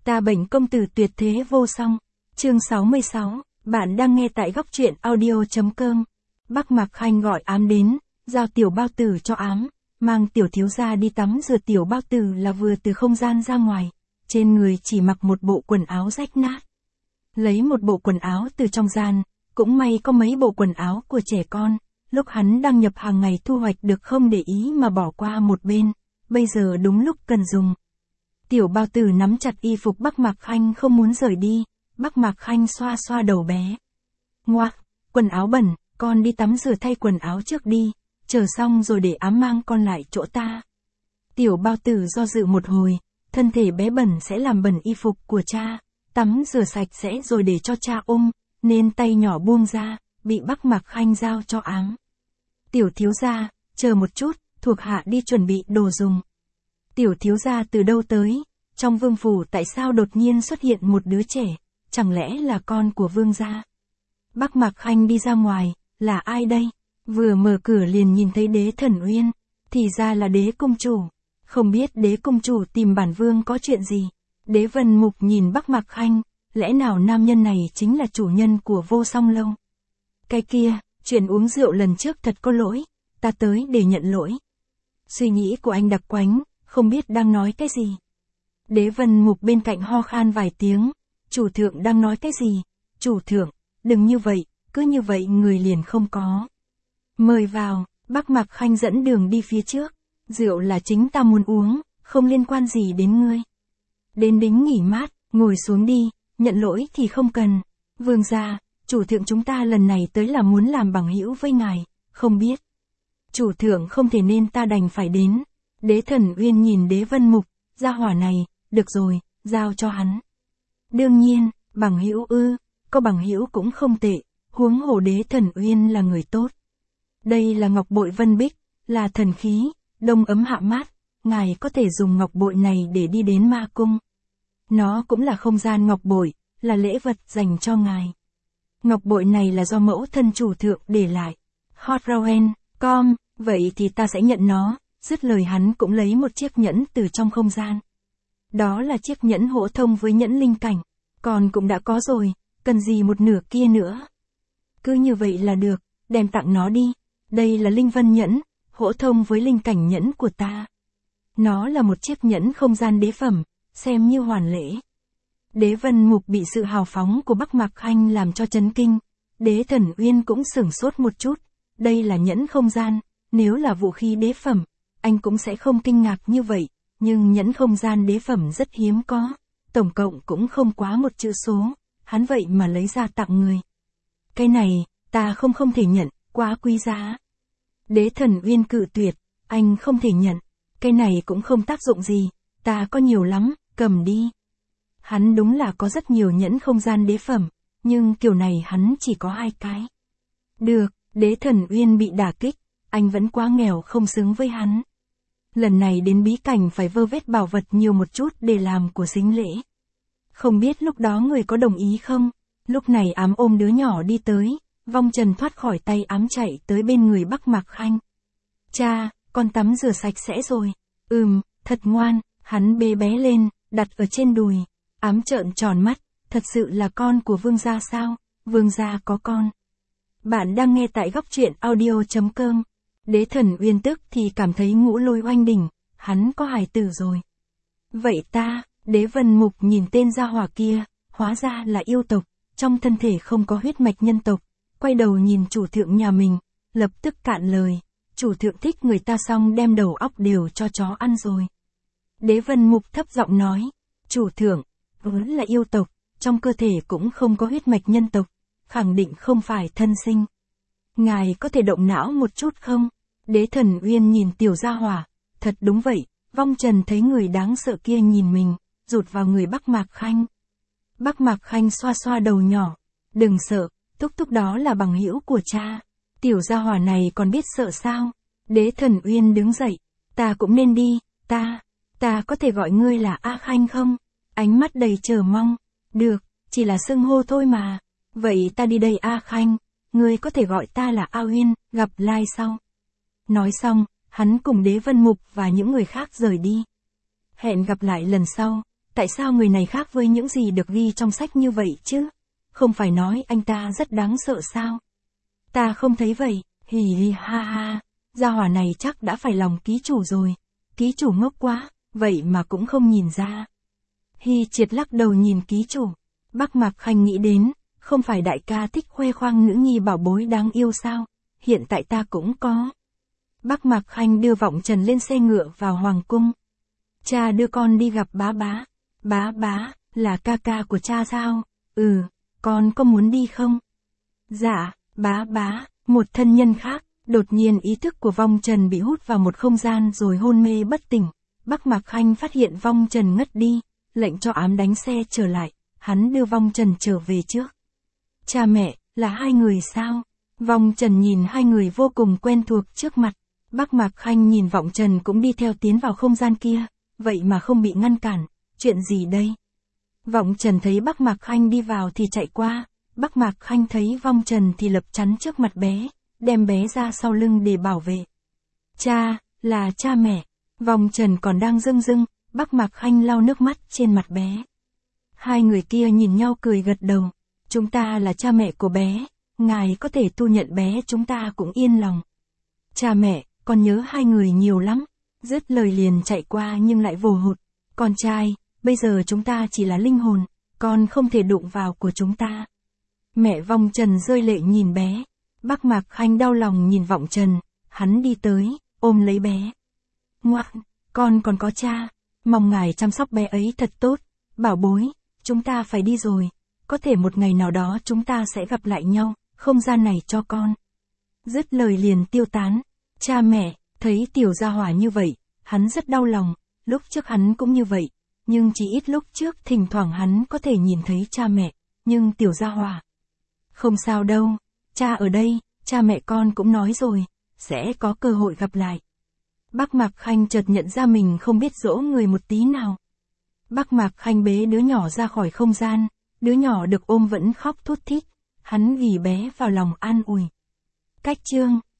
Ta bệnh công tử tuyệt thế vô song. Chương 66, bạn đang nghe tại góc truyện audio.com. Bắc Mạc Khanh gọi Ám đến, giao tiểu bao tử cho Ám, mang tiểu thiếu gia đi tắm rửa. Tiểu bao tử là vừa từ không gian ra ngoài, trên người chỉ mặc một bộ quần áo rách nát. Lấy một bộ quần áo từ trong gian, cũng may có mấy bộ quần áo của trẻ con, lúc hắn đang nhập hàng ngày thu hoạch được không để ý mà bỏ qua một bên, bây giờ đúng lúc cần dùng. Tiểu bao tử nắm chặt y phục Bắc Mạc Khanh không muốn rời đi, Bắc Mạc Khanh xoa xoa đầu bé. Ngoác, quần áo bẩn, con đi tắm rửa thay quần áo trước đi, chờ xong rồi để Ám mang con lại chỗ ta. Tiểu bao tử do dự một hồi, thân thể bé bẩn sẽ làm bẩn y phục của cha, tắm rửa sạch sẽ rồi để cho cha ôm, nên tay nhỏ buông ra, bị Bắc Mạc Khanh giao cho Ám. Tiểu thiếu gia, chờ một chút, thuộc hạ đi chuẩn bị đồ dùng. Tiểu thiếu gia từ đâu tới? Trong vương phủ tại sao đột nhiên xuất hiện một đứa trẻ? Chẳng lẽ là con của vương gia? Bắc Mạc Khanh đi ra ngoài, là ai đây? Vừa mở cửa liền nhìn thấy Đế Thần Uyên, thì ra là Đế công chủ. Không biết Đế công chủ tìm bản vương có chuyện gì? Đế Vân Mục nhìn Bắc Mạc Khanh, lẽ nào nam nhân này chính là chủ nhân của Vô Song Lâu? Cái kia, chuyện uống rượu lần trước thật có lỗi, ta tới để nhận lỗi. Suy nghĩ của anh đặc quánh, không biết đang nói cái gì. Đế Vân Mục bên cạnh ho khan vài tiếng, chủ thượng đang nói cái gì? Chủ thượng, đừng như vậy, cứ như vậy người liền không có. Mời vào, Bắc Mạc Khanh dẫn đường đi phía trước, rượu là chính ta muốn uống, không liên quan gì đến ngươi. Đến đính nghỉ mát, ngồi xuống đi, nhận lỗi thì không cần. Vương gia, chủ thượng chúng ta lần này tới là muốn làm bằng hữu với ngài, không biết. Chủ thượng không thể nên ta đành phải đến. Đế Thần Uyên nhìn Đế Vân Mục, gia hỏa này, được rồi, giao cho hắn. Đương nhiên, bằng hữu ư, có bằng hữu cũng không tệ, huống hồ Đế Thần Uyên là người tốt. Đây là ngọc bội vân bích, là thần khí, đông ấm hạ mát, ngài có thể dùng ngọc bội này để đi đến ma cung. Nó cũng là không gian ngọc bội, là lễ vật dành cho ngài. Ngọc bội này là do mẫu thân chủ thượng để lại. Hotroen, vậy thì ta sẽ nhận nó. Dứt lời hắn cũng lấy một chiếc nhẫn từ trong không gian. Đó là chiếc nhẫn hỗ thông với nhẫn linh cảnh. Còn cũng đã có rồi, cần gì một nửa kia nữa. Cứ như vậy là được, đem tặng nó đi. Đây là linh vân nhẫn, hỗ thông với linh cảnh nhẫn của ta. Nó là một chiếc nhẫn không gian đế phẩm, xem như hoàn lễ. Đế Vân Mục bị sự hào phóng của Bắc Mạc Khanh làm cho chấn kinh. Đế Thần Uyên cũng sửng sốt một chút. Đây là nhẫn không gian, nếu là vũ khí đế phẩm, anh cũng sẽ không kinh ngạc như vậy, nhưng nhẫn không gian đế phẩm rất hiếm có, tổng cộng cũng không quá một chữ số, hắn vậy mà lấy ra tặng người. Cái này, ta không thể nhận, quá quý giá. Đế Thần Uyên cự tuyệt, anh không thể nhận, cái này cũng không tác dụng gì, ta có nhiều lắm, cầm đi. Hắn đúng là có rất nhiều nhẫn không gian đế phẩm, nhưng kiểu này hắn chỉ có 2 cái. Được, Đế Thần Uyên bị đả kích, anh vẫn quá nghèo không xứng với hắn. Lần này đến bí cảnh phải vơ vét bảo vật nhiều một chút để làm của sính lễ. Không biết lúc đó người có đồng ý không? Lúc này Ám ôm đứa nhỏ đi tới, Vong Trần thoát khỏi tay Ám chạy tới bên người Bắc Mạc Khanh. Cha, con tắm rửa sạch sẽ rồi. Thật ngoan, hắn bế bé lên, đặt ở trên đùi. Ám trợn tròn mắt, thật sự là con của vương gia sao? Vương gia có con. Bạn đang nghe tại góc truyện audio.com. Đế Thần Uyên tức thì cảm thấy ngũ lôi oanh đỉnh, hắn có hài tử rồi. Vậy ta, Đế Vân Mục nhìn tên gia hỏa kia, hóa ra là yêu tộc, trong thân thể không có huyết mạch nhân tộc, quay đầu nhìn chủ thượng nhà mình, lập tức cạn lời, chủ thượng thích người ta xong đem đầu óc đều cho chó ăn rồi. Đế Vân Mục thấp giọng nói, chủ thượng, vẫn là yêu tộc, trong cơ thể cũng không có huyết mạch nhân tộc, khẳng định không phải thân sinh. Ngài có thể động não một chút không? Đế Thần Uyên nhìn tiểu gia hỏa, thật đúng vậy, Vong Trần thấy người đáng sợ kia nhìn mình, rụt vào người Bắc Mạc Khanh. Bắc Mạc Khanh xoa xoa đầu nhỏ, đừng sợ, Túc Túc đó là bằng hữu của cha. Tiểu gia hỏa này còn biết sợ sao? Đế Thần Uyên đứng dậy, ta cũng nên đi, ta có thể gọi ngươi là A Khanh không? Ánh mắt đầy chờ mong, được, chỉ là xưng hô thôi mà. Vậy ta đi đây A Khanh, ngươi có thể gọi ta là A Uyên, gặp lại sau. Nói xong, hắn cùng Đế Vân Mục và những người khác rời đi. Hẹn gặp lại lần sau. Tại sao người này khác với những gì được ghi trong sách như vậy chứ? Không phải nói anh ta rất đáng sợ sao? Ta không thấy vậy, hì hì ha ha, gia hỏa này chắc đã phải lòng ký chủ rồi. Ký chủ ngốc quá, vậy mà cũng không nhìn ra. Hi Triệt lắc đầu nhìn ký chủ. Bắc Mạc Khanh nghĩ đến, không phải đại ca thích khoe khoang nữ nhi bảo bối đáng yêu sao? Hiện tại ta cũng có. Bắc Mạc Khanh đưa Vọng Trần lên xe ngựa vào hoàng cung. Cha đưa con đi gặp bá bá. Bá bá, là ca ca của cha sao? Ừ, con có muốn đi không? Dạ, bá bá, một thân nhân khác. Đột nhiên ý thức của Vong Trần bị hút vào một không gian rồi hôn mê bất tỉnh. Bắc Mạc Khanh phát hiện Vong Trần ngất đi, lệnh cho ám đánh xe trở lại, hắn đưa Vong Trần trở về trước. Cha mẹ, là hai người sao? Vong Trần nhìn hai người vô cùng quen thuộc trước mặt. Bắc Mạc Khanh nhìn Vọng Trần cũng đi theo tiến vào không gian kia, vậy mà không bị ngăn cản, chuyện gì đây? Vọng Trần thấy Bắc Mạc Khanh đi vào thì chạy qua, Bắc Mạc Khanh thấy Vong Trần thì lập chắn trước mặt bé, đem bé ra sau lưng để bảo vệ. Cha, là cha mẹ. Vong Trần còn đang rưng rưng, Bắc Mạc Khanh lau nước mắt trên mặt bé. Hai người kia nhìn nhau cười gật đầu. Chúng ta là cha mẹ của bé, ngài có thể thu nhận bé chúng ta cũng yên lòng. Cha mẹ, con nhớ hai người nhiều lắm. Dứt lời liền chạy qua nhưng lại vồ hụt. Con trai, bây giờ chúng ta chỉ là linh hồn, con không thể đụng vào của chúng ta. Mẹ Vong Trần rơi lệ nhìn bé. Bắc Mạc Khanh đau lòng nhìn Vọng Trần, hắn đi tới, ôm lấy bé. Ngoan, con còn có cha, mong ngài chăm sóc bé ấy thật tốt, bảo bối, chúng ta phải đi rồi, có thể một ngày nào đó chúng ta sẽ gặp lại nhau, không gian này cho con. Dứt lời liền tiêu tán, cha mẹ, thấy tiểu gia hỏa như vậy, hắn rất đau lòng, lúc trước hắn cũng như vậy, nhưng chỉ ít lúc trước thỉnh thoảng hắn có thể nhìn thấy cha mẹ, nhưng tiểu gia hỏa. Không sao đâu. Cha ở đây, cha mẹ con cũng nói rồi, sẽ có cơ hội gặp lại. Bắc Mạc Khanh chợt nhận ra mình không biết dỗ người một tí nào. Bắc Mạc Khanh bế đứa nhỏ ra khỏi không gian, đứa nhỏ được ôm vẫn khóc thút thít, hắn ghì bé vào lòng an ủi. Cách chương